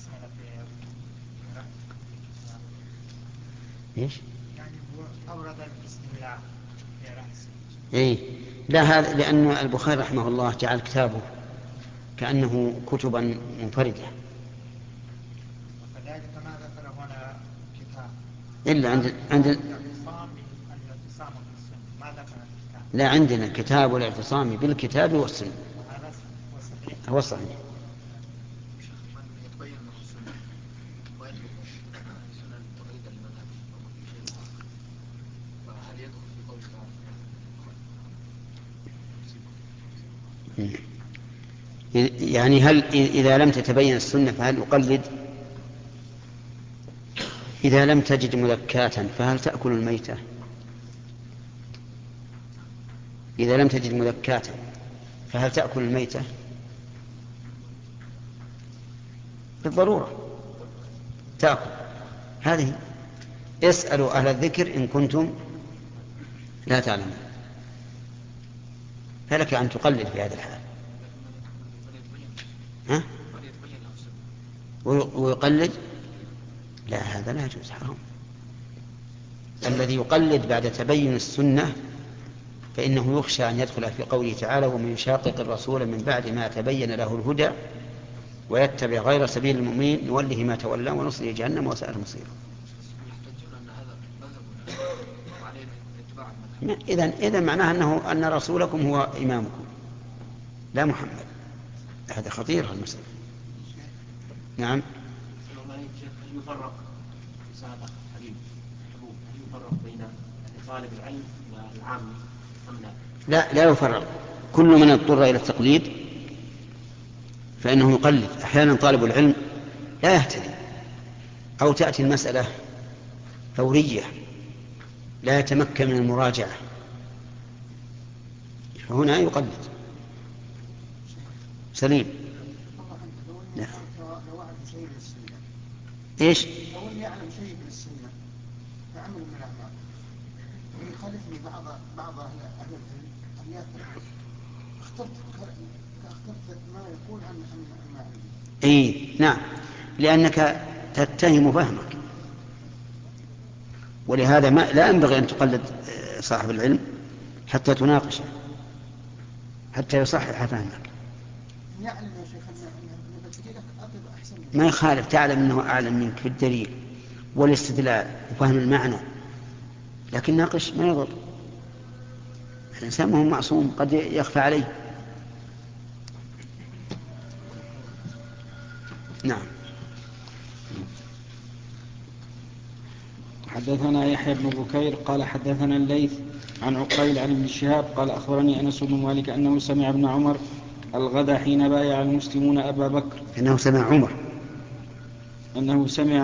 إيش؟ يعني أورد بسم الله في رأسه. إيه لا، هذا لأن البخاري رحمه الله جعل كتابه كأنه كتبا منفردة. وكذلك ما ذكر هنا كتاب إلا عند لا، عندنا كتاب الاعتصام بالكتاب والسنة، هو صحيح. يعني هل إذا لم تتبين السنة فهل أقلد؟ إذا لم تجد مذكاة فهل تأكل الميتة؟ إذا لم تجد مذكاة فهل تأكل الميتة؟ بالضرورة تأكل. هذه اسألوا أهل الذكر إن كنتم لا تعلمون، فلك أن تقلد في هذا الحال. ها؟ ويقلد؟ لا، هذا لا يجوز، حرام. الذي يقلد بعد تبين السنة فإنه يخشى أن يدخل في قوله تعالى: ومن يشاقق الرسول من بعد ما تبين له الهدى ويتبع غير سبيل المؤمنين نوله ما تولى ونصله جهنم وساءت مصيره. إذن معناه أن رسولكم هو إمامكم لا محمد. هذا خطير المسألة. نعم. هل يفرق بين طالب العلم والعام أم لا؟ لا يفرق. كل من اضطر إلى التقليد فإنه يقلد. أحيانا طالب العلم لا يهتدي أو تأتي المسألة فورية لا يتمكن من المراجعة، فهنا يقلد. سليم. لا. إيش؟ لو أن يعلم شيء من السنة فعمل من الأعمال ويخالفني بعض أهل العلم أن يأثر. اخترت ما يقول عن ما عندي. إيه نعم، لأنك تتهم فهمك، ولهذا لا ينبغي أن تقلد صاحب العلم حتى تناقشه حتى يصحح فهمك. يعلم يا شيخ أن بتجيلك أطلب أحسن منك. ما يخالف، تعلم أنه أعلم منك في الدليل والاستدلال وفهم المعنى، لكن ناقش ما يضر. الإنسان ما هو معصوم، قد يخفى عليه. نعم. حدثنا يحيى بن بكير قال حدثنا الليث عن عقيل عن ابن شهاب قال أخبرني أنس بن مالك أنه سمع ابن عمر الغدا حين بايع المسلمون أبا بكر. أنه سمع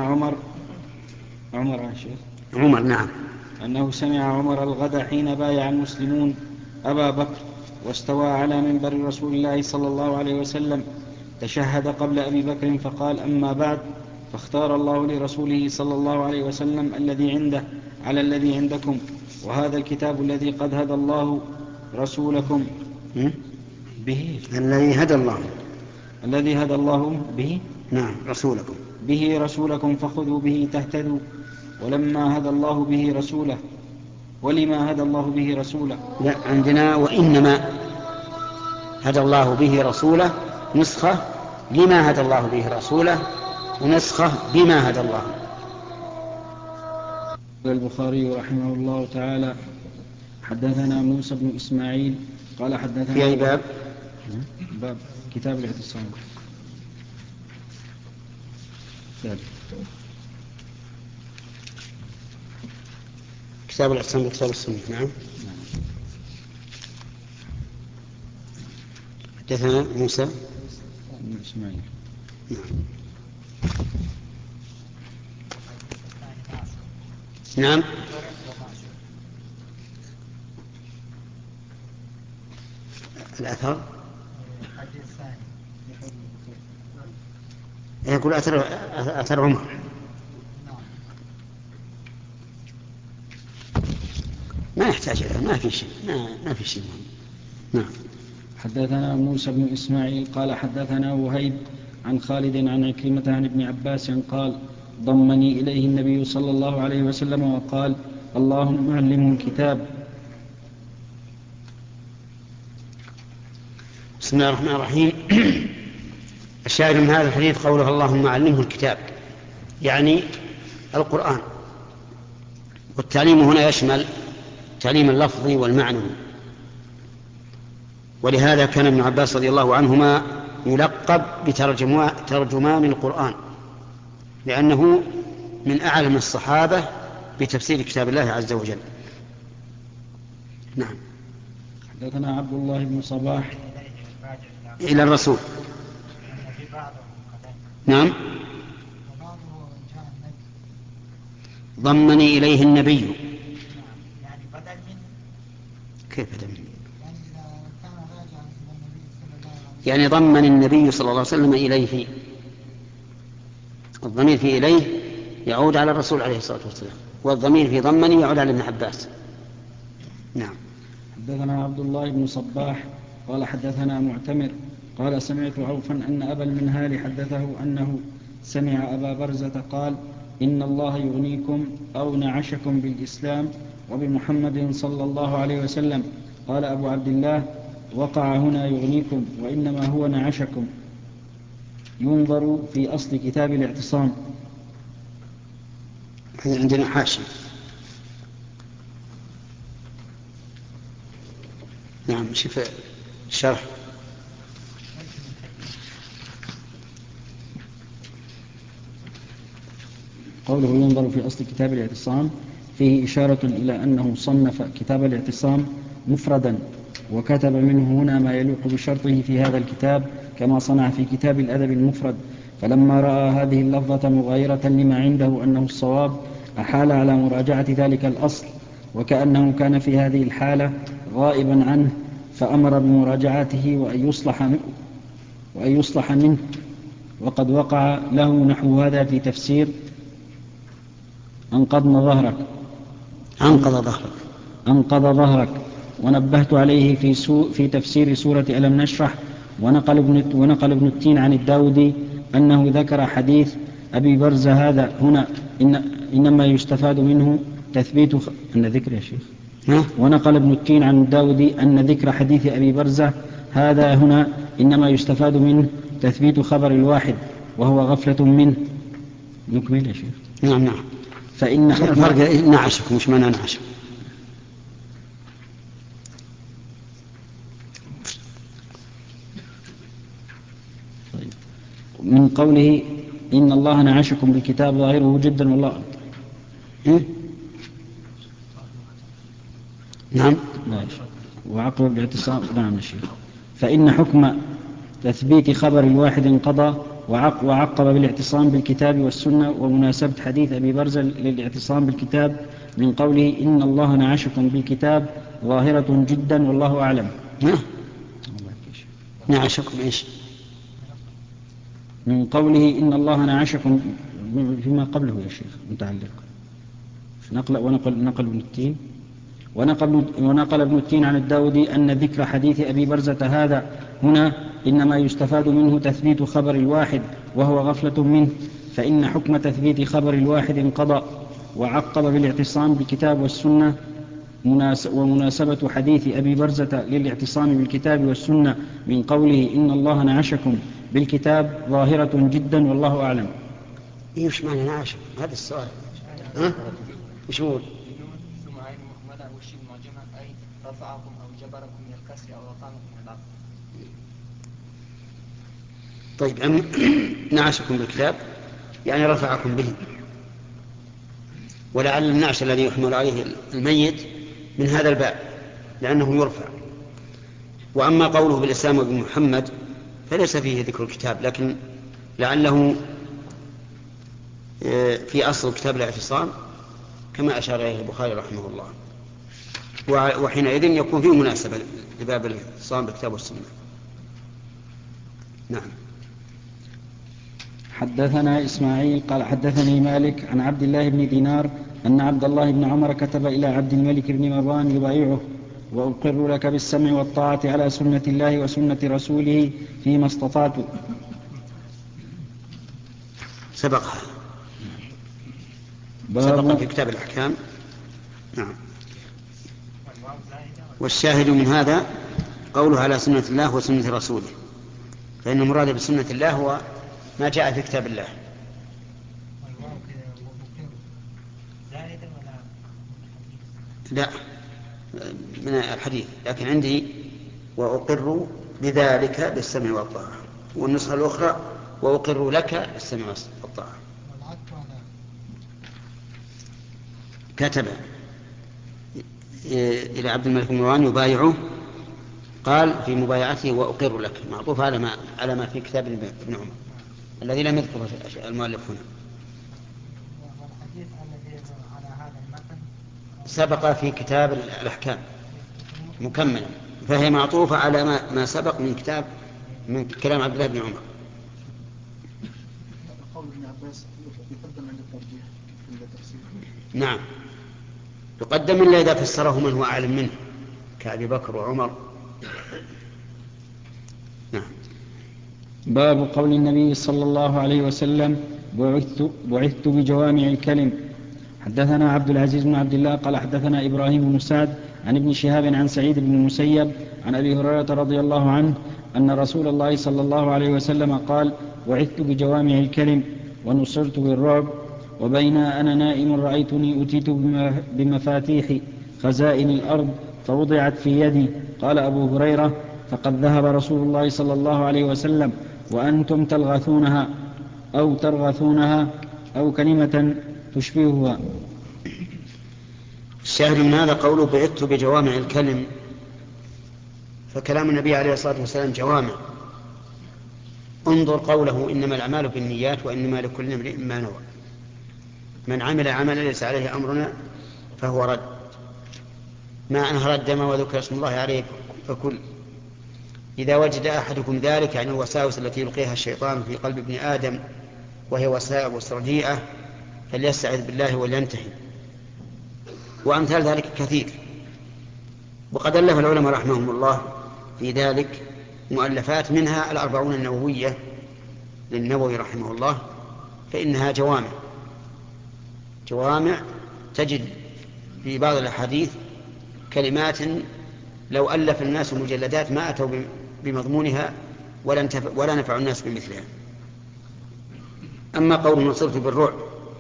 عمر نعم، أنه سمع عمر الغدا حين بايع المسلمون أبا بكر واستوى على منبر رسول الله صلى الله عليه وسلم، تشهد قبل أبي بكر فقال: أما بعد، فاختار الله لرسوله صلى الله عليه وسلم الذي عنده على الذي عندكم، وهذا الكتاب الذي قد هدى الله رسولكم به، الذي هدى الله به نعم رسولكم فخذوا به تهتدوا. ولما هدى الله به رسوله ولما هدى الله به رسوله. لا، عندنا وإنما هدى الله به رسوله نسخة لما هدى الله به رسوله ونسخة بما هدى الله. البخاري رحمه الله تعالى حدثنا موسى بن إسماعيل قال حدثنا في أي باب كتاب الاعتصام. كتاب الاعتصام بكتاب السنة. نعم. حدثنا موسى بن إسماعيل. نعم. الأثر يقول أثر عمر. ما يحتاج إلى ما في شيء. نعم. حدثنا موسى بن إسماعيل قال حدثنا وهيب عن خالد عن عكرمة عن ابن عباس قال ضمني إليه النبي صلى الله عليه وسلم وقال اللهم علمه الكتاب. بسم الله الرحمن الرحيم. الشاهد من هذا الحديث قوله اللهم علمه الكتاب، يعني القرآن. والتعليم هنا يشمل تعليم اللفظ والمعنوي، ولهذا كان ابن عباس رضي الله عنهما يلقب بترجمان القرآن، لأنه من أعلم الصحابة بتفسير كتاب الله عز وجل. نعم. حدثنا عبد الله بن صباح إلى الرسول. نعم. ضمني إليه النبي. يعني بدل من كيف بدل من؟ يعني إذا كان راجعا إلى النبي صلى الله عليه وسلم. يعني ضمن النبي صلى الله عليه وسلم إليه. الضمير في إليه يعود على الرسول عليه الصلاة والسلام، والضمير في ضمني يعود على ابن عباس. نعم. حدثنا عبد الله بن صباح قال حدثنا معتمر قال سمعت عوفا أن أبا المنهال حدثه أنه سمع أبا برزة قال إن الله يغنيكم أو نعشكم بالإسلام وبمحمد صلى الله عليه وسلم. قال أبو عبد الله وقع هنا يغنيكم وإنما هو نعشكم. ينظر في أصل كتاب الاعتصام. عندنا حاشي. نعم. شوف الشرح. قوله ينظر في أصل كتاب الاعتصام فيه إشارة إلى أنه صنف كتاب الاعتصام مفردا، وكتب منه هنا ما يليق بشرطه في هذا الكتاب كما صنع في كتاب الأدب المفرد. فلما رأى هذه اللفظة مغايرة لما عنده أنه الصواب أحال على مراجعة ذلك الأصل، وكأنه كان في هذه الحالة غائبا عنه فأمر بمراجعته وأن يصلح منه. وقد وقع له نحو هذا في تفسير أنقض ظهرك، ونبهت عليه في تفسير سورة ألم نشرح. ونقل ابن التين عن الداودي أنه ذكر حديث أبي برزة هذا هنا إنما يستفاد منه تثبيت أن ذكر يا شيخ. ونقل ابن التين عن الداودي أن ذكر حديث أبي برزة هذا هنا إنما يستفاد منه تثبيت خبر الواحد وهو غفلة منه. نكمل يا شيخ. نعم. فإن الفرق نعشكم مش معنى نعشكم. من قوله إن الله نعشكم بالكتاب ظاهره جدا والله. نعم. وعقب بالاعتصام. نعم يا شيخ. فإن حكم تثبيت خبر الواحد انقضى، وعقب بالاعتصام بالكتاب والسنة. ومناسبة حديث أبي برزة للاعتصام بالكتاب من قوله إن الله نعشكم بالكتاب ظاهرة جدا والله أعلم. نعشكم إيش؟ من قوله إن الله نعشكم فيما قبله يا شيخ متعلق. ونقل ابن التين عن الداودي أن ذكر حديث أبي برزة هذا هنا إنما يستفاد منه تثبيت خبر الواحد وهو غفلة منه. فإن حكم تثبيت خبر الواحد انقضى، وعقب بالاعتصام بالكتاب والسنة. ومناسبة حديث أبي برزة للاعتصام بالكتاب والسنة من قوله إن الله نعشكم بالكتاب ظاهرة جدا والله أعلم. إيش معنى نعشكم؟ هذا السؤال. إيش هو؟ ثم عين مهملة والشين معجمة أي رفعكم أو جبركم من الكسر أو رفعكم من العقل. طيب نعشكم بالكتاب يعني رفعكم به، ولعل النعش الذي يحمل عليه الميت من هذا الباب لأنه يرفع. وأما قوله بالإسلام وبمحمد فليس فيه ذكر الكتاب، لكن لعله في أصل كتاب الاعتصام كما أشار إليه البخاري رحمه الله، وحينئذ يكون فيه مناسبة لباب الاعتصام بالكتاب والسنة. نعم. حدثنا إسماعيل قال حدثني مالك عن عبد الله بن دينار أن عبد الله بن عمر كتب إلى عبد الملك بن مروان يبايعه: وأقر لك بالسمع والطاعة على سنة الله وسنة رسوله فيما استطعت. سبقها، سبق في كتاب الأحكام. نعم. والشاهد من هذا قوله على سنة الله وسنة رسوله، فإن المراد بسنة الله هو ما جاء في كتاب الله. لا، من الحديث، لكن عندي وأقر بذلك بالسمع والطاعة، والنسخة الأخرى وأقر لك بالسمع والطاعة. كتب إلى عبد الملك بن مروان يبايعه، قال في مبايعته وأقر لك، معطوف على ما في كتاب ابن عمر الذي لم يذكره المؤلف هنا. والحديث الذي على هذا المتن سبق في كتاب الأحكام مكملا، فهي معطوفة على ما سبق من كلام عبد الله بن عمر. قول ابن عباس يقدم عند الترجيح عند التفسير. نعم، يقدم إلا إذا فسره من هو أعلم منه كأبي بكر وعمر. نعم. باب قول النبي صلى الله عليه وسلم بعثت بجوامع الكلم. حدثنا عبد العزيز بن عبد الله قال حدثنا إبراهيم بن سعد عن ابن شهاب عن سعيد بن المسيب عن أبي هريرة رضي الله عنه أن رسول الله صلى الله عليه وسلم قال بعثت بجوامع الكلم ونصرت بالرعب، وبين أنا نائم رأيتني أتيت بمفاتيح خزائن الأرض فوضعت في يدي. قال أبو هريرة فقد ذهب رسول الله صلى الله عليه وسلم وأنتم تلغثونها أو ترغثونها أو كلمة تشبهها. الشاهد من هذا قوله بعثت بجوامع الكلم، فكلام النبي عليه الصلاة والسلام جوامع. انظر قوله إنما الأعمال بالنيات وإنما لكل امرئ ما نوى. من عمل عملا ليس عليه أمرنا فهو رد. ما أنهر الدم وذكر اسم الله عليه فكل. إذا وجد أحدكم ذلك، يعني الوساوس التي يلقيها الشيطان في قلب ابن آدم وهي وساوس رديئة، فليستعذ بالله ولينتهي. وأمثال ذلك كثير، وقد ألف العلماء رحمهم الله في ذلك مؤلفات، منها الأربعون النووية للنووي رحمه الله، فإنها جوامع تجد في بعض الأحاديث كلمات لو ألف الناس مجلدات ما أتوا بمضمونها ولا نفع الناس بمثلها. أما قول نصرت بالرعب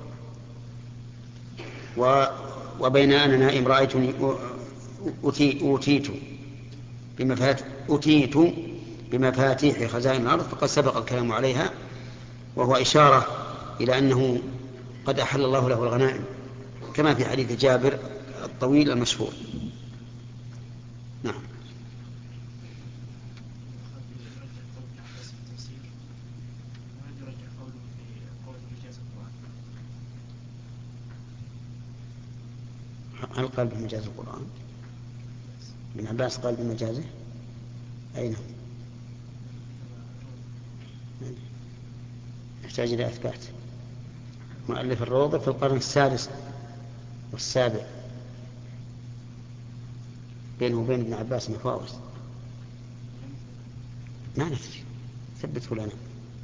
وبين أنا نائم رأيتني أتيت بمفاتيح خزائن الأرض، فقد سبق الكلام عليها، وهو إشارة إلى أنه قد أحل الله له الغنائم كما في حديث جابر الطويل المشهور. نعم. هل قال بمجاز القرآن؟ ابن عباس قال بمجازه؟ أين هو؟ يحتاج إلى إثبات. مؤلف الروضة في القرن السادس والسابع، بينه وبين ابن عباس مفاوز. ما ندري، ثبته لنا.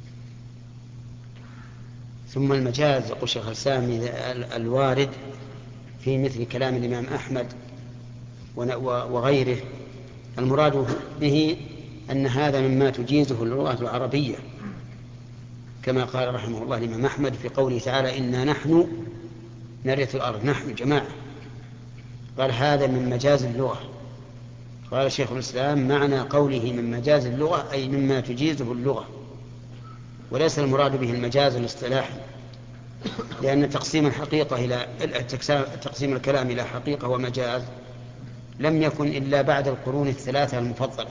ثم المجاز يقول شيخ الإسلام الوارد في مثل كلام الإمام أحمد وغيره، المراد به أن هذا مما تجيزه اللغة العربية، كما قال رحمه الله الإمام أحمد في قوله تعالى إنا نحن نرث الأرض، نحن جماعة، قال هذا من مجاز اللغة. قال شيخ الإسلام معنى قوله من مجاز اللغة أي مما تجيزه اللغة، وليس المراد به المجاز الاصطلاحي، لأن تقسيم الحقيقة إلى تقسيم الكلام إلى حقيقة ومجاز لم يكن إلا بعد القرون الثلاثة المفضلة.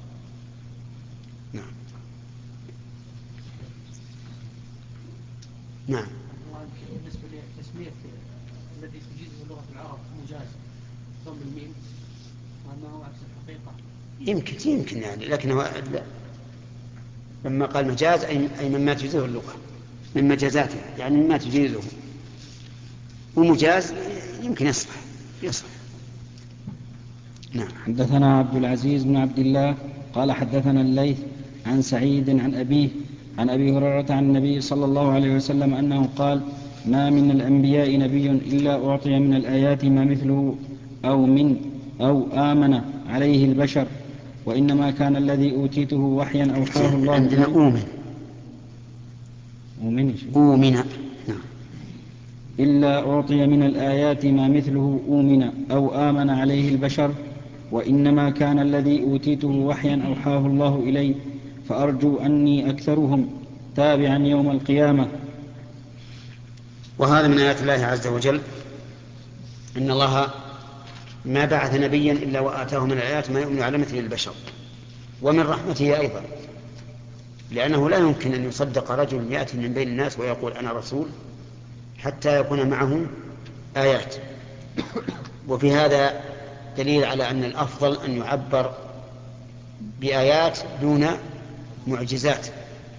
نعم. نعم. بالنسبة لتسمية الذي تجيزه لغة العرب مجاز ضم الميم وأنه عكس الحقيقة، يمكن يعني، لكنه لما قال مجاز أي مما تجيزه اللغة من مجازاته، يعني مما تجيزه، ومجاز يمكن يصح. نعم. حدثنا عبد العزيز بن عبد الله قال حدثنا الليث عن سعيد عن أبيه عن أبي هريرة عن النبي صلى الله عليه وسلم أنه قال: ما من الأنبياء نبي إلا أعطي من الآيات ما مثله أو آمن عليه البشر، وإنما كان الذي أوتيته وحيا أوحاه الله عندنا أومن نعم. إلا أعطي من الآيات ما مثله أومن أو آمن عليه البشر، وإنما كان الذي أوتيته وحيا أوحاه الله إلي، فأرجو أني أكثرهم تابعا يوم القيامة. وهذا من آيات الله عز وجل، إن الله ما بعث نبيا إلا وآتاه من الآيات ما يؤمن على مثل البشر. ومن رحمته أيضا، لأنه لا يمكن أن يصدق رجل يأتي من بين الناس ويقول أنا رسول حتى يكون معه آيات. وفي هذا دليل على أن الأفضل أن يعبر بآيات دون معجزات.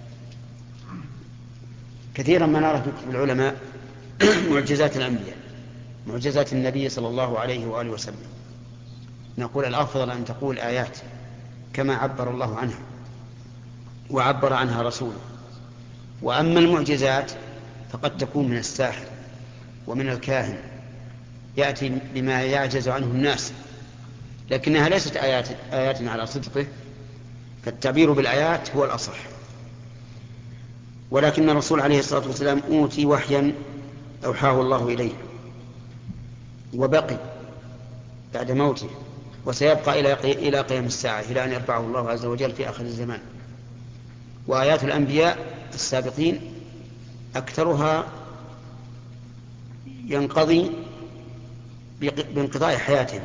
كثيرا ما نرى في كتب العلماء معجزات الأنبياء، معجزات النبي صلى الله عليه وآله وسلم، نقول الأفضل أن تقول آيات كما عبر الله عنها وعبر عنها رسوله. وأما المعجزات فقد تكون من الساحر ومن الكاهن، يأتي بما يعجز عنه الناس، لكنها ليست آيات على صدقه، فالتعبير بالآيات هو الأصح. ولكن الرسول عليه الصلاة والسلام أوتي وحيا أوحاه الله إليه، وبقي بعد موته، وسيبقى إلى قيام الساعة، إلى أن يرفعه الله عز وجل في آخر الزمان. وآيات الأنبياء السابقين أكثرها ينقضي بانقضاء حياتهم،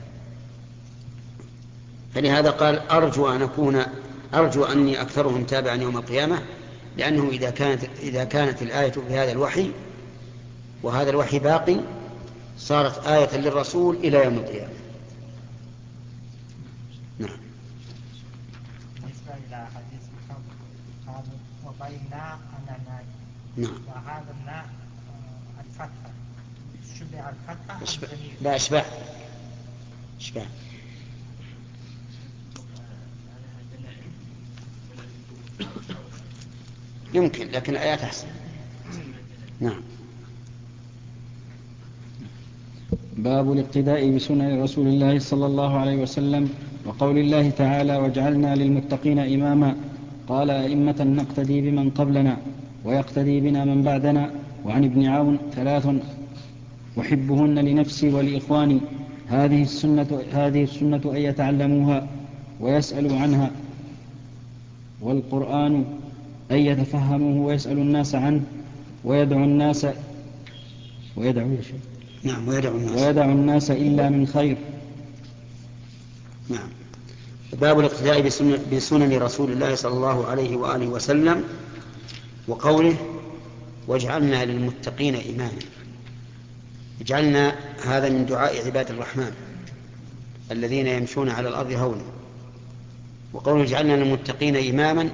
فلهذا قال أرجو أني أكثرهم تابعا يوم القيامة، لأنه إذا كانت الآية بهذا الوحي وهذا الوحي باقي صارت آية للرسول إلى يوم القيامة. نعم. بالنسبة إلى حديث قال وبينا أنا ناي، وهذا الناء الفتحة شبه الفتحة لا أشبه يمكن، لكن الآيات أحسن. نعم. باب الاقتداء بسنن رسول الله صلى الله عليه وسلم، وقول الله تعالى: وجعلنا للمتقين إماما. قال: أئمة نقتدي بمن قبلنا ويقتدي بنا من بعدنا. وعن ابن عون 3 أحبهن لنفسي ولإخواني، هذه السنة أن يتعلموها ويسألوا عنها، والقرآن أن يتفهموه ويسألوا الناس عنه ويدعو الناس الناس إلا من خير. نعم. باب الاقتداء بسنن رسول الله صلى الله عليه وآله وسلم، وقوله: واجعلنا للمتقين إماما. اجعلنا، هذا من دعاء عباد الرحمن الذين يمشون على الأرض هونا. وقوله اجعلنا للمتقين إماما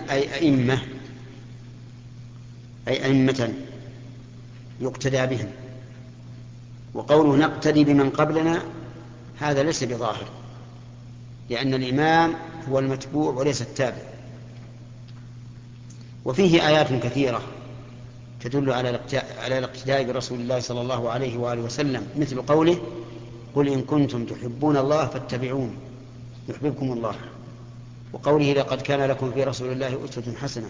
أي أئمة يقتدى بهم. وقوله نقتدي بمن قبلنا هذا ليس بظاهر، لأن الإمام هو المتبوع وليس التابع. وفيه آيات كثيرة تدل على الاقتداء برسول الله صلى الله عليه وآله وسلم، مثل قوله: قل إن كنتم تحبون الله فاتبعون يحببكم الله. وقوله: لقد كان لكم في رسول الله أسوة حسنة.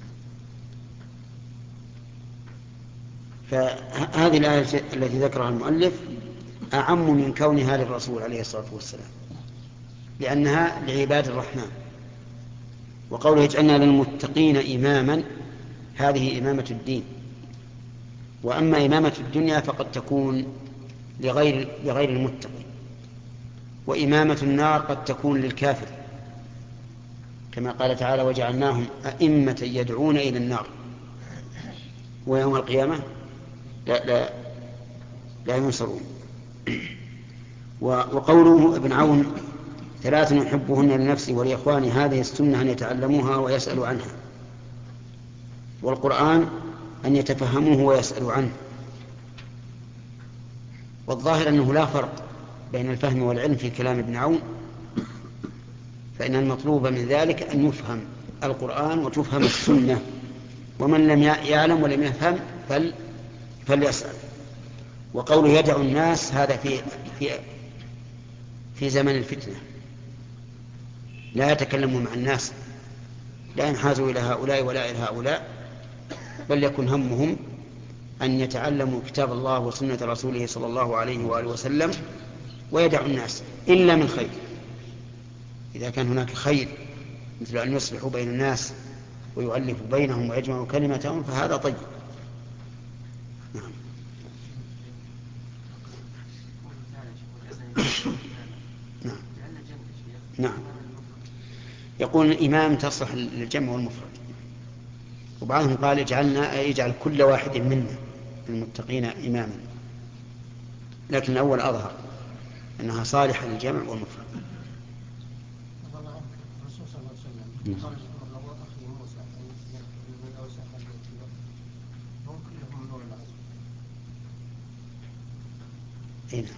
فهذه الآية التي ذكرها المؤلف أعم من كونها للرسول عليه الصلاة والسلام، لأنها لعباد الرحمن. وقوله اجعلنا للمتقين إماما، هذه إمامة الدين. وأما إمامة الدنيا فقد تكون لغير المتقي، وإمامة النار قد تكون للكافر، كما قال تعالى: وجعلناهم أئمة يدعون إلى النار ويوم القيامة لا ينصرون. وقوله ابن عون 3 يحبهن لنفسي ولإخواني، هذه السنة أن يتعلموها ويسألوا عنها، والقرآن أن يتفهموه ويسألوا عنه. والظاهر أنه لا فرق بين الفهم والعلم في كلام ابن عون، فإن المطلوب من ذلك أن يفهم القرآن وتفهم السنة ومن لم يعلم ولم يفهم فليسأل. وقوله يدعو الناس هذا في زمن الفتنة، لا يتكلم مع الناس، لا ينحازوا إلى هؤلاء ولا إلى هؤلاء، بل يكن همهم أن يتعلموا كتاب الله وسنة رسوله صلى الله عليه وآله وسلم ويدعو الناس إلا من خير. إذا كان هناك خير مثل أن يصلحوا بين الناس ويؤلفوا بينهم ويجمعوا كلمتهم فهذا طيب. نعم. نعم. نعم. يقول الإمام تصلح للجمع والمفرد، وبعضهم قال يجعل كل واحد منا المتقين إماما، لكن الأول أظهر أنها صالحة للجمع والمفرد. الرسول صلى الله عليه وسلم قال أخي موسى من أوسع هم كلهم من نور العزم. هنا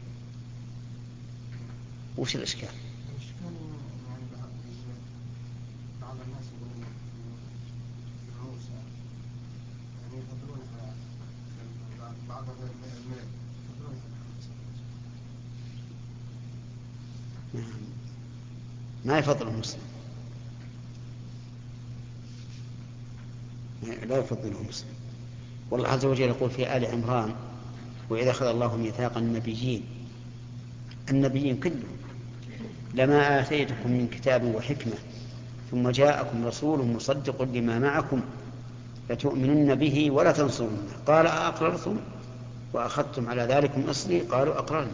وش الإشكال؟ الإشكال يعني بعض الناس يقولون موسى يعني يفضلون على بعض الملل يفضلون ما يفضل المسلم، لا يفضله مسلم. والله عز وجل يقول في آل عمران: وإذا أخذ الله ميثاق النبيين كلهم لما آتيتكم من كتاب وحكمة ثم جاءكم رسول مصدق لما معكم لتؤمنن به ولا تنصرونه قال أأقررتم وأخذتم على ذلكم إصري قالوا أقررنا.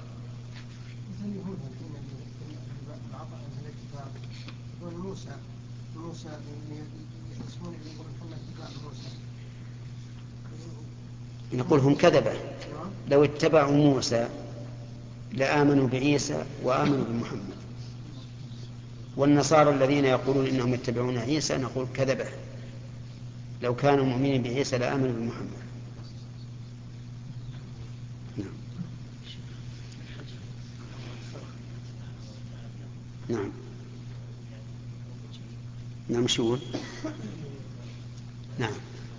موسى يسمون يقولون كنا اتباع موسى، نقول هم كذبة، لو اتبعوا موسى لآمنوا بعيسى وآمنوا بمحمد. والنصارى الذين يقولون إنهم يتبعون عيسى نقول كذبة، لو كانوا مؤمنين بعيسى لآمنوا بمحمد. نعم. نعم. نعم. شو؟ نعم.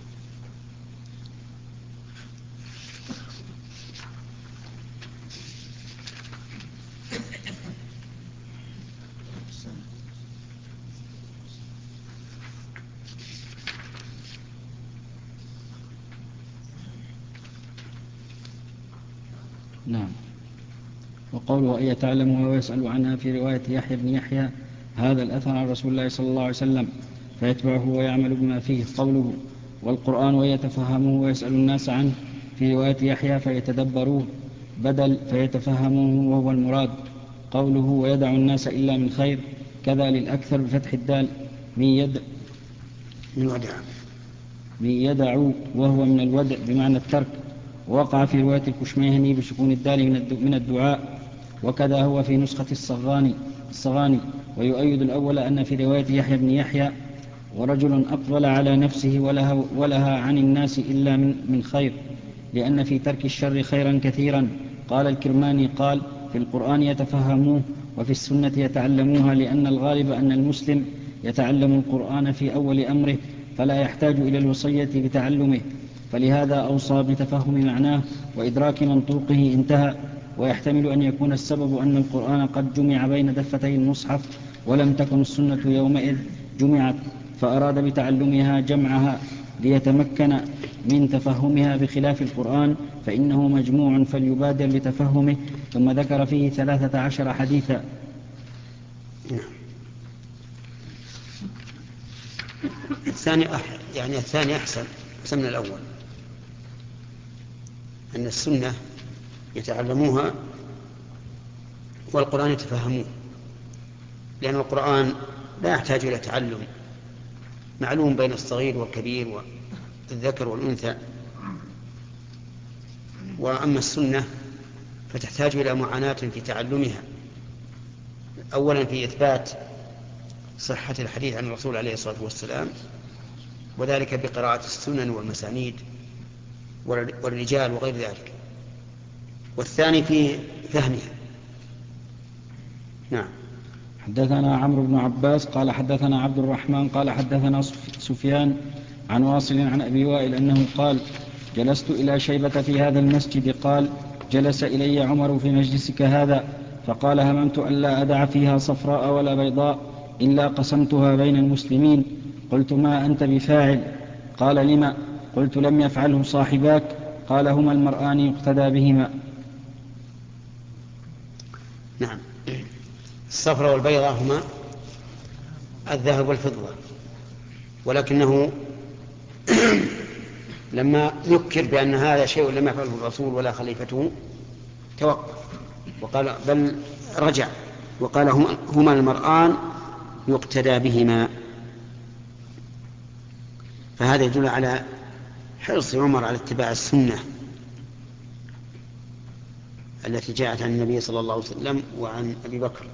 نعم. وقوله أن يتعلمها ويسأل عنها في رواية يحيى بن يحيى هذا الأثر عن رسول الله صلى الله عليه وسلم فيتبعه ويعمل بما فيه. قوله والقرآن ويتفهموه ويسأل الناس عنه في رواية يحيى فيتدبروه بدل فيتفهموه وهو المراد. قوله ويدع الناس إلا من خير كذا للأكثر بفتح الدال من يدع وهو من الودع بمعنى الترك. وقع في رواية الكشميهني بسكون الدال من الدعاء، وكذا هو في نسخة الصغاني. ويؤيد الأول أن في رواية يحيى بن يحيى ورجل أقبل على نفسه ولها عن الناس إلا من خير، لأن في ترك الشر خيرا كثيرا. قال الكرماني قال في القرآن يتفهموه وفي السنة يتعلموها، لأن الغالب أن المسلم يتعلم القرآن في أول أمره فلا يحتاج إلى الوصية بتعلمه، فلهذا أوصى بتفهم معناه وإدراك منطوقه انتهى. ويحتمل أن يكون السبب أن القرآن قد جمع بين دفتي المصحف ولم تكن السنة يومئذ جمعت، فأراد بتعلمها جمعها ليتمكن من تفهمها، بخلاف القرآن فإنه مجموع فليبادر بتفهمه. ثم ذكر فيه 13 حديثا. الثاني أحسن من الأول، أن السنة يتعلموها والقرآن يتفهموه، لأن القرآن لا يحتاج إلى تعلم، معلوم بين الصغير والكبير والذكر والأنثى. وأما السنة فتحتاج إلى معاناة في تعلمها، أولا في إثبات صحة الحديث عن الرسول عليه الصلاة والسلام، وذلك بقراءة السنن والمسانيد والرجال وغير ذلك، والثاني في فهمها. نعم. حدثنا عمرو بن عباس قال حدثنا عبد الرحمن قال حدثنا سفيان عن واصل عن أبي وائل أنه قال جلست إلى شيبة في هذا المسجد قال جلس إلي عمر في مجلسك هذا فقال هممت ألا أدع فيها صفراء ولا بيضاء إلا قسمتها بين المسلمين. قلت ما أنت بفاعل؟ قال لما؟ قلت لم يفعله صاحباك؟ قال هما المرآن يقتدى بهما. نعم. الصفراء والبيضاء هما الذهب والفضة، ولكنه لما ذكر بأن هذا شيء لم يفعله الرسول ولا خليفته توقف وقال بل رجع وقال هما المرآن يقتدى بهما. فهذا يدل على حرص عمر على اتباع السنة التي جاءت عن النبي صلى الله عليه وسلم وعن أبي بكر.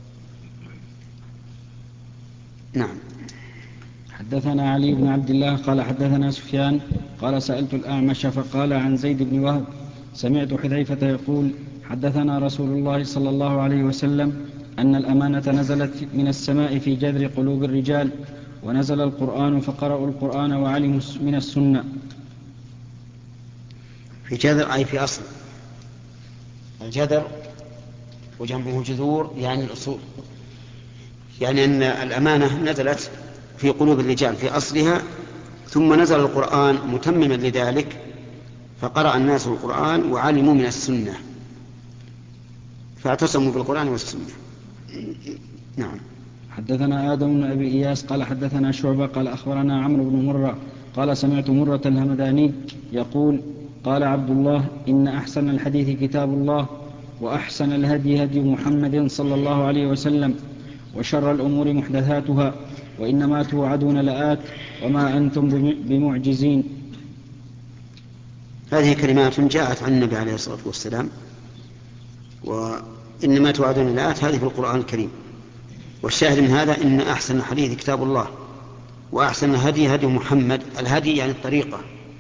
نعم. حدثنا علي بن عبد الله قال حدثنا سفيان قال سألت الأعمش فقال عن زيد بن وهب سمعت حذيفة يقول حدثنا رسول الله صلى الله عليه وسلم أن الأمانة نزلت من السماء في جذر قلوب الرجال ونزل القرآن فقرأوا القرآن وعلموا من السنة. في جذر أي في أصل. الجذر وجمعه جذور يعني الأصول، يعني أن الأمانة نزلت في قلوب الرجال في أصلها ثم نزل القرآن متمما لذلك فقرأ الناس القرآن وعلموا من السنة فاعتصموا بالقرآن والسنة. نعم. حدثنا آدم بن أبي إياس قال حدثنا شعبة قال أخبرنا عمرو بن مرة قال سمعت مرة الهمداني يقول قال عبد الله إن أحسن الحديث كتاب الله وأحسن الهدي هدي محمد صلى الله عليه وسلم وشر الأمور محدثاتها وإنما توعدون لآت وما أنتم بمعجزين. هذه كلمات جاءت عن النبي عليه الصلاة والسلام، وإنما توعدون لآت هذه في القرآن الكريم. والشاهد من هذا إن أحسن الحديث كتاب الله وأحسن الهدي هدي محمد. الهدي يعني الطريقة،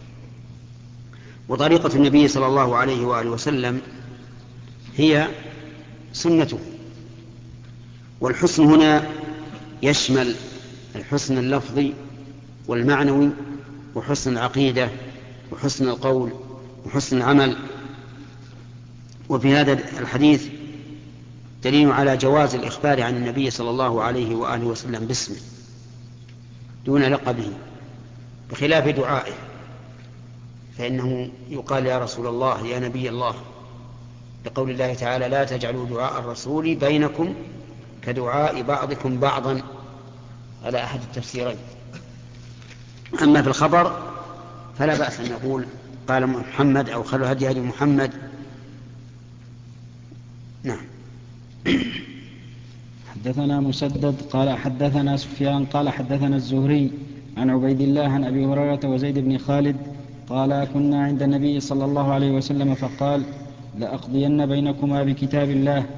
وطريقة النبي صلى الله عليه وآله وسلم هي سنته. والحسن هنا يشمل الحسن اللفظي والمعنوي وحسن العقيدة وحسن القول وحسن العمل. وفي هذا الحديث دليل على جواز الإخبار عن النبي صلى الله عليه وآله وسلم باسمه دون لقبه بخلاف دعائه، فإنه يقال يا رسول الله يا نبي الله لقول الله تعالى لا تجعلوا دعاء الرسول بينكم كدعاء بعضكم بعضا على أحد التفسيرين. أما في الخبر فلا بأس أن نقول قال محمد أو خلوا هدي هدي محمد. نعم. حدثنا مسدد قال حدثنا سفيان قال حدثنا الزهري عن عبيد الله عن أبي هريرة وزيد بن خالد قال كنا عند النبي صلى الله عليه وسلم فقال لأقضين بينكما بكتاب الله.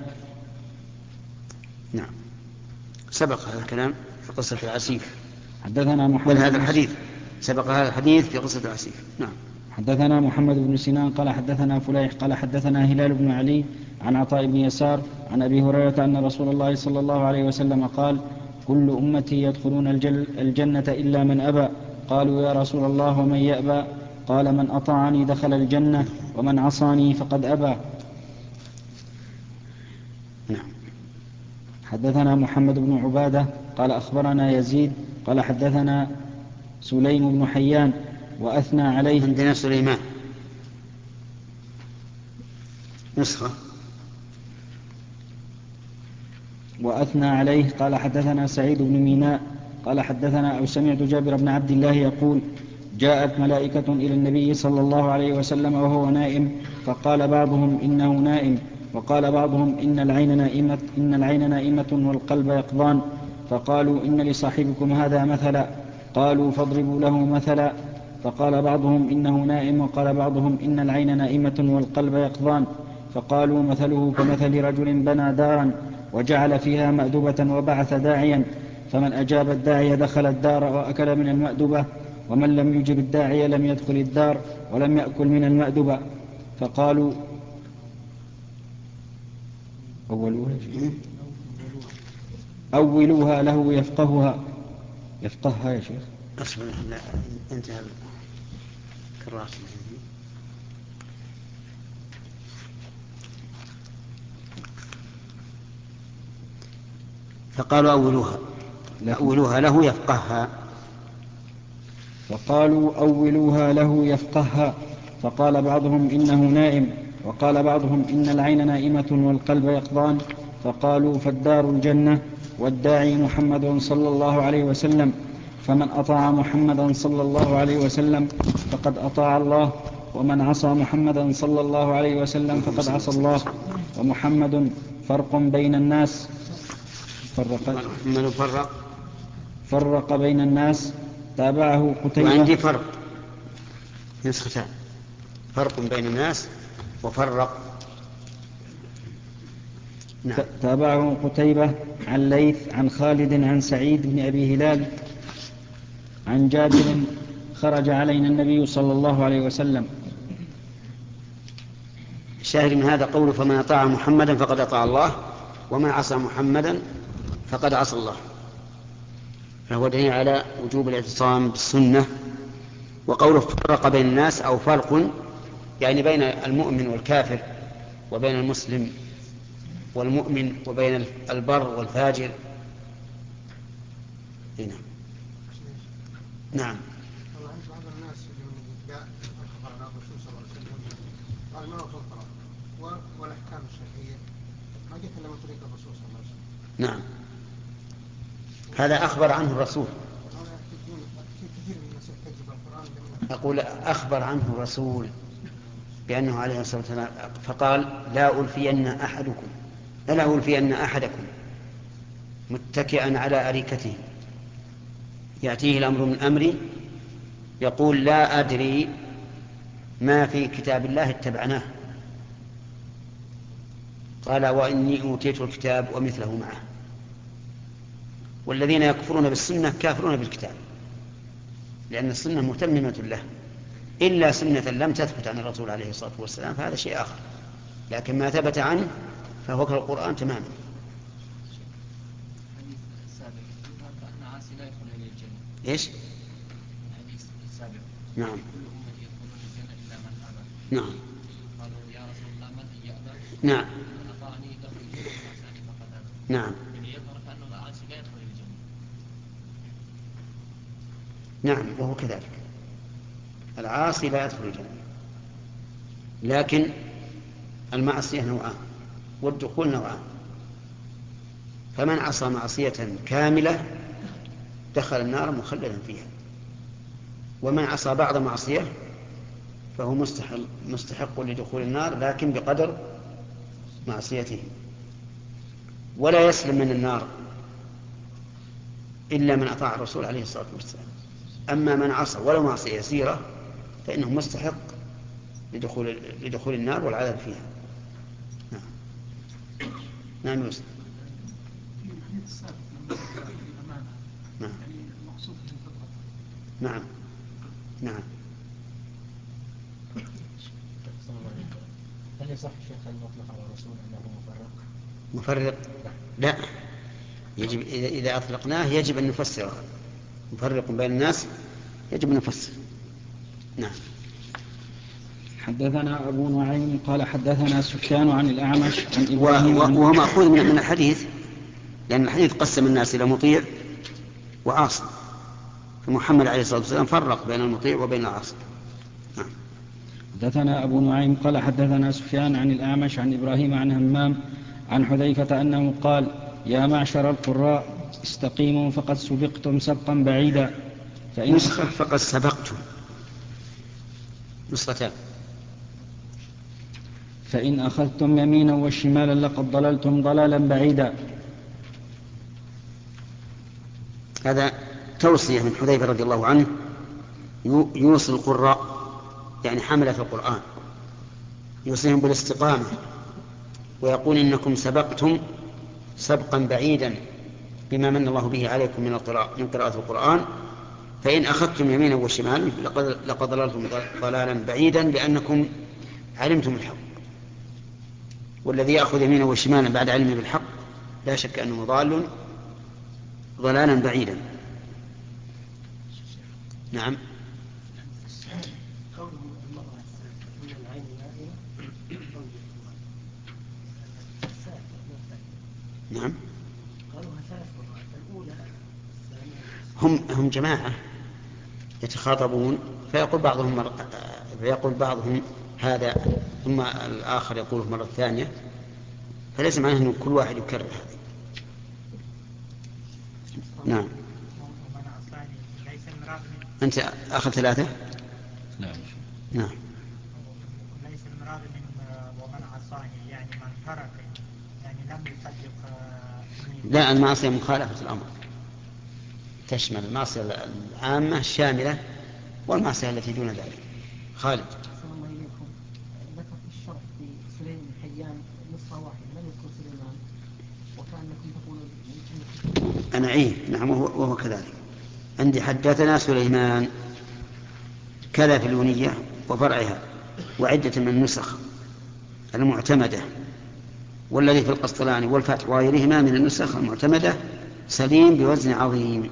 نعم. سبق هذا الكلام في قصة العسيف. حدثنا محمد هذا الحديث سبق هذا الحديث في قصة العسيف. نعم. حدثنا محمد بن سنان قال حدثنا فليح قال حدثنا هلال بن علي عن عطاء بن يسار عن أبي هريرة أن رسول الله صلى الله عليه وسلم قال كل أمتي يدخلون الجنة إلا من أبى. قالوا يا رسول الله ومن يأبى؟ قال من أطاعني دخل الجنة ومن عصاني فقد أبى. نعم. حدثنا محمد بن عبادة قال أخبرنا يزيد قال حدثنا سليم بن حيان وأثنى عليه. عندنا سليمان نسخة. وأثنى عليه قال حدثنا سعيد بن ميناء قال حدثنا أو سمعت جابر بن عبد الله يقول جاءت ملائكة إلى النبي صلى الله عليه وسلم وهو نائم فقال بعضهم إنه نائم وقال بعضهم إن العين نائمة والقلب يقظان فقالوا إن لصاحبكم هذا مثلا قالوا فاضربوا له مثلا فقال بعضهم إنه نائم وقال بعضهم إن العين نائمة والقلب يقظان فقالوا مثله كمثل رجل بنى دارا وجعل فيها مأدبة وبعث داعيا فمن أجاب الداعي دخل الدار وأكل من المأدبة ومن لم يجب الداعي لم يدخل الدار ولم يأكل من المأدبة. فقالوا أولوها له يفقهها يا شيخ أصبر لا انتهى الكراسي. فقالوا أولوها له يفقهها. فقالوا أولوها له يفقهها. فقال بعضهم إنه نائم، وقال بعضهم إن العين نائمة والقلب يقظان. فقالوا فالدار الجنة والداعي محمد صلى الله عليه وسلم، فمن أطاع محمدا صلى الله عليه وسلم فقد أطاع الله، ومن عصى محمدا صلى الله عليه وسلم فقد عصى الله. ومحمد فرق بين الناس، فرق بين الناس. تابعه قتيبة. وعندي فرق نسختان، فرق بين الناس وفرق. نعم. تابعه قتيبة عن ليث عن خالد عن سعيد بن أبي هلال عن جابر خرج علينا النبي صلى الله عليه وسلم. شاهد من هذا قوله فمن أطاع محمدا فقد أطاع الله، ومن عصى محمدا فقد عصى الله، فهو دليل على وجوب الاعتصام بالسنة. وقوله فرق بين الناس أو فرق يعني بين المؤمن والكافر، وبين المسلم والمؤمن، وبين البر والفاجر. هنا. نعم. والله عند بعض الناس اللي جاء الخبر عن الرسول صلى الله عليه وسلم قال ما هو القرآن والأحكام الشرعية ما جت إلا من طريق الرسول صلى الله عليه وسلم. نعم، هذا أخبر عنه الرسول. أقول أخبر عنه الرسول بأنه عليه الصلاة والسلام فقال لا ألفين أحدكم متكئا على أريكته يأتيه الأمر من أمري يقول لا أدري ما في كتاب الله اتبعناه، قال وإني أوتيت الكتاب ومثله معه. والذين يكفرون بالسنة كافرون بالكتاب، لأن السنة متممة له، إلا سنة لم تثبت عن الرسول عليه الصلاة والسلام فهذا شيء آخر، لكن ما ثبت عنه فهو كالقرآن تماما. إيش؟ الحديث السابق. نعم. كل أمتي يدخلون الجنة إلا من أبى. نعم. قالوا يا رسول الله من يأبى؟ نعم. من أطاعني يدخل الجنة ومن عصاني فقد أبى. نعم. يعني يظهر كأنه العاصي لا يدخل الجنة. نعم، وهو كذلك، العاصي لا يدخل الجنة، لكن المعصية نوعان والدخول نوعان. فمن عصى معصية كاملة دخل النار مخلدا فيها، ومن عصى بعض معصية فهو مستحق لدخول النار لكن بقدر معصيته، ولا يسلم من النار إلا من أطاع الرسول عليه الصلاة والسلام. أما من عصى ولو معصية يسيرة فإنه مستحق لدخول النار والعذاب فيها. نعم. نعم يوسف. نعم. نعم. نعم. هل يصح شيخ أن نطلق على الرسول أنه مفرق؟ لا، يجب إذا أطلقناه يجب أن نفسره. مفرق بين الناس يجب أن نفسر. نعم. حدثنا أبو نعيم قال حدثنا سفيان عن الأعمش عن إبراهيم وهو مأخوذ من الحديث، لأن الحديث قسم الناس إلى مطيع وعاصي، فمحمد عليه الصلاة والسلام فرق بين المطيع وبين العاصي. نعم. حدثنا أبو نعيم قال حدثنا سفيان عن الأعمش عن إبراهيم عن همام عن حذيفة أنه قال يا معشر القراء استقيموا فقد سبقتم سبقا بعيدا. فقد سبقتم نسختان. فإن أخذتم يمينا وشمالا لقد ضللتم ضلالا بعيدا. هذا توصية من حذيفة رضي الله عنه يوصي القراء يعني حملة القرآن، يوصيهم بالاستقامة ويقول إنكم سبقتم سبقا بعيدا بما من الله به عليكم من قراءة القرآن، فإن أخذتم يمينا وشمالا لقد ضللتم ضلالا بعيدا لأنكم علمتم الحق. والذي يأخذ يمينا وشمالا بعد علمه بالحق لا شك أنه ضال ضلالا بعيدا. نعم. قوله المرأة من العين نائمة نعم. قالوها 3 مرات. الأولى هم جماعة يتخاطبون فيقول بعضهم هذا ثم الآخر يقوله مرة ثانية، فليس معناه أن كل واحد يكرر هذه. نعم. أنت آخر 3. نعم. ليس المراد من ومن عصاني يعني من ترك يعني لم يصدق. لا، المعصية مخالفة الأمر تشمل المعصية العامة الشاملة والمعصية التي دون ذلك. خالد. أحسن الله إليكم. ذكر في الشرح في سليم بن حيان نصف واحد لم يذكر سليمان وكأنكم تقولون أنا نعم وهو كذلك. عندي حدثنا سليمان كذا في الونية وفرعها وعدة من النسخ المعتمدة، والذي في القسطلاني والفتح وغيرهما من النسخ المعتمدة سليم بوزن عظيم.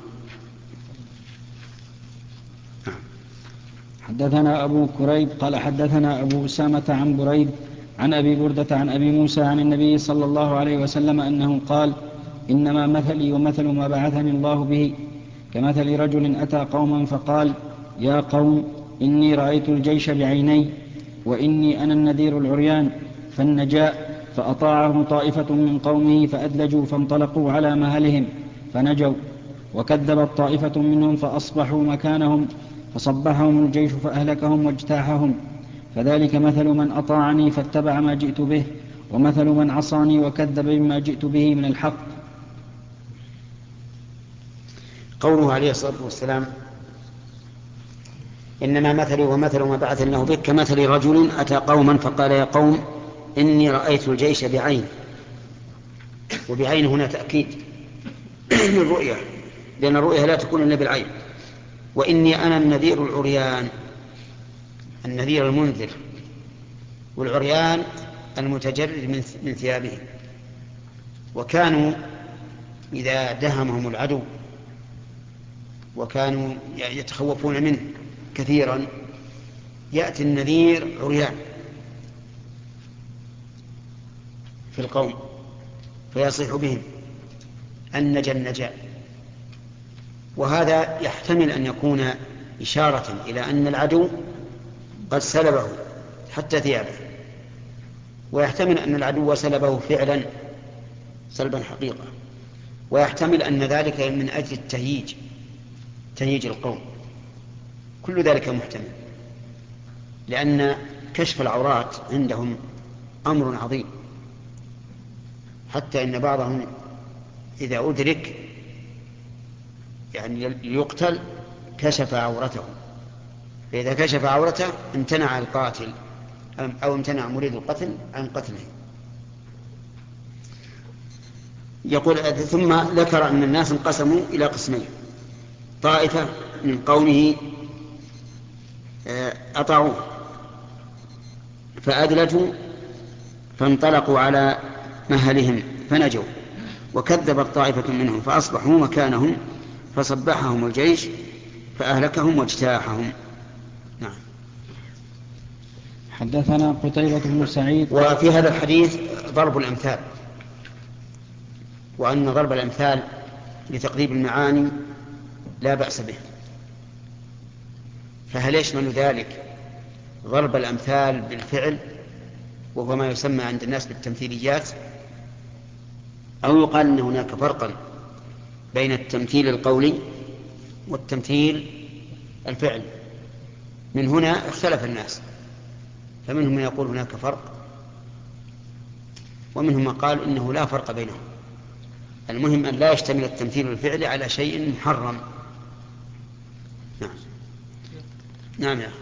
حدثنا أبو كريب قال حدثنا أبو أسامة عن بريد عن أبي بردة عن أبي موسى عن النبي صلى الله عليه وسلم أنه قال: إنما مثلي ومثل ما بعثني الله به كمثل رجل أتى قوما فقال: يا قوم إني رأيت الجيش بعيني وإني أنا النذير العريان، فالنجاء فأطاعه طائفة من قومه فأدلجوا فانطلقوا على مهلهم فنجوا، وكذبت طائفة منهم فأصبحوا مكانهم فصبحهم الجيش فأهلكهم واجتاحهم. فذلك مثل من أطاعني فاتبع ما جئت به، ومثل من عصاني وكذب بما جئت به من الحق. قوله عليه الصلاة والسلام: إنما مثلي ومثل ما بعث الله به كمثل رجل أتى قوما فقال: يا قوم إني رأيت الجيش بعين، وبعين هنا تأكيد للرؤية، لأن الرؤية لا تكون إلا بالعين. وإني أنا النذير العريان، النذير المنذر، والعريان المتجرد من ثيابه. وكانوا إذا دهمهم العدو وكانوا يتخوفون منه كثيرا يأتي النذير عريان في القوم فيصيح بهم النجا النجا. وهذا يحتمل أن يكون إشارة إلى أن العدو قد سلبه حتى ثيابه، ويحتمل أن العدو سلبه فعلا سلبا حقيقة، ويحتمل أن ذلك من أجل تهييج القوم. كل ذلك محتمل، لأن كشف العورات عندهم أمر عظيم، حتى إن بعضهم إذا أدرك يعني يقتل كشف عورته، فإذا كشف عورته امتنع القاتل أو امتنع مريد القتل عن قتله. يقول ثم ذكر أن الناس انقسموا إلى قسمين: طائفة من قومه أطاعوه فأدلجوا فانطلقوا على مهلهم فنجوا، وكذبت طائفة منهم فأصبحوا مكانهم فصبحهم الجيش فأهلكهم واجتاحهم. نعم. حدثنا قتيبة بن سعيد. وفي هذا الحديث ضرب الأمثال، وأن ضرب الأمثال لتقريب المعاني لا بأس به. فهل يشمل ذلك ضرب الأمثال بالفعل وهو ما يسمى عند الناس بالتمثيليات، أو يقال أن هناك فرقا بين التمثيل القولي والتمثيل الفعلي؟ من هنا اختلف الناس، فمنهم من يقول هناك فرق، ومنهم من قال إنه لا فرق بينهم. المهم أن لا يشتمل التمثيل الفعلي على شيء محرم. نعم. نعم يا أخي.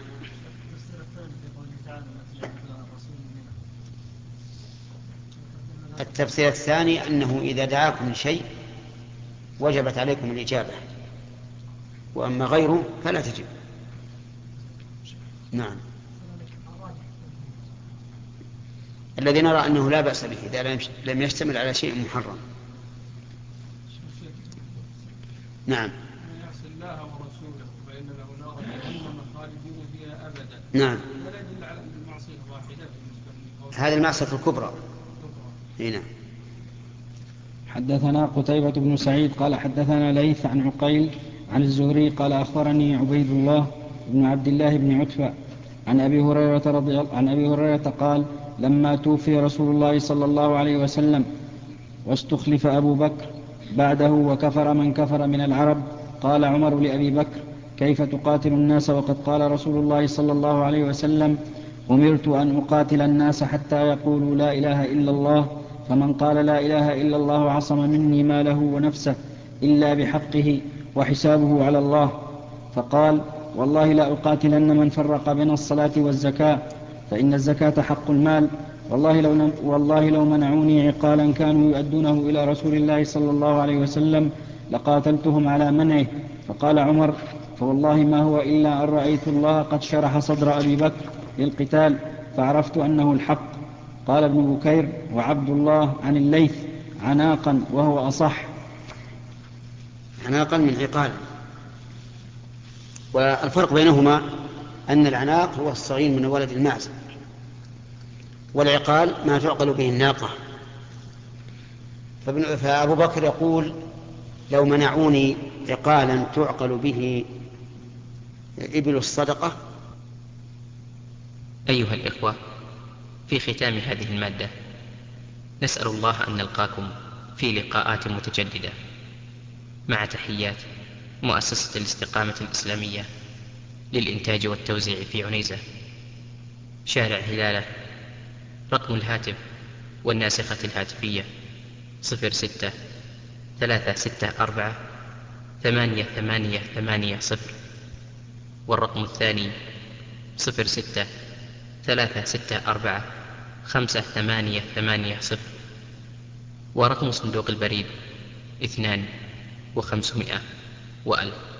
التفسير الثاني أنه إذا دعاكم لشيء وجبت عليكم الإجابة، وأما غيره فلا تجب. نعم. الذي نرى أنه لا بأس به إذا لم يشتمل على شيء محرم. نعم. من يعصي الله ورسوله فإن له نار نعم. ولا يدل على أن المعصية واحدة هذه المعصية الكبرى. هنا حدثنا قتيبة بن سعيد قال حدثنا ليث عن عقيل عن الزهري قال أخبرني عبيد الله بن عبد الله بن عتبة عن أبي هريرة قال لما توفي رسول الله صلى الله عليه وسلم واستخلف أبو بكر بعده وكفر من كفر من العرب قال عمر لأبي بكر كيف تقاتل الناس وقد قال رسول الله صلى الله عليه وسلم أمرت أن أقاتل الناس حتى يقولوا لا إله إلا الله فمن قال لا إله إلا الله عصم مني ماله ونفسه إلا بحقه وحسابه على الله. فقال والله لا أقاتلن من فرق بين الصلاة والزكاة فإن الزكاة حق المال والله لو منعوني عقالا كانوا يؤدونه إلى رسول الله صلى الله عليه وسلم لقاتلتهم على منعه. فقال عمر فوالله ما هو إلا أن رأيت الله قد شرح صدر أبي بكر للقتال فعرفت أنه الحق. قال ابن بكير وعبد الله عن الليث عناقا وهو أصح. عناقا من عقال. والفرق بينهما أن العناق هو الصغير من ولد المعز، والعقال ما تعقل به الناقة. فأبو بكر يقول لو منعوني عقالا تعقل به إبل الصدقة. أيها الإخوة، في ختام هذه المادة نسأل الله أن نلقاكم في لقاءات متجددة، مع تحيات مؤسسة الاستقامة الإسلامية للإنتاج والتوزيع في عنيزة، شارع هلالة. رقم الهاتف والناسخة الهاتفية 06-364-8880، والرقم الثاني 06-364-5880، ورقم صندوق البريد 2500 و1000.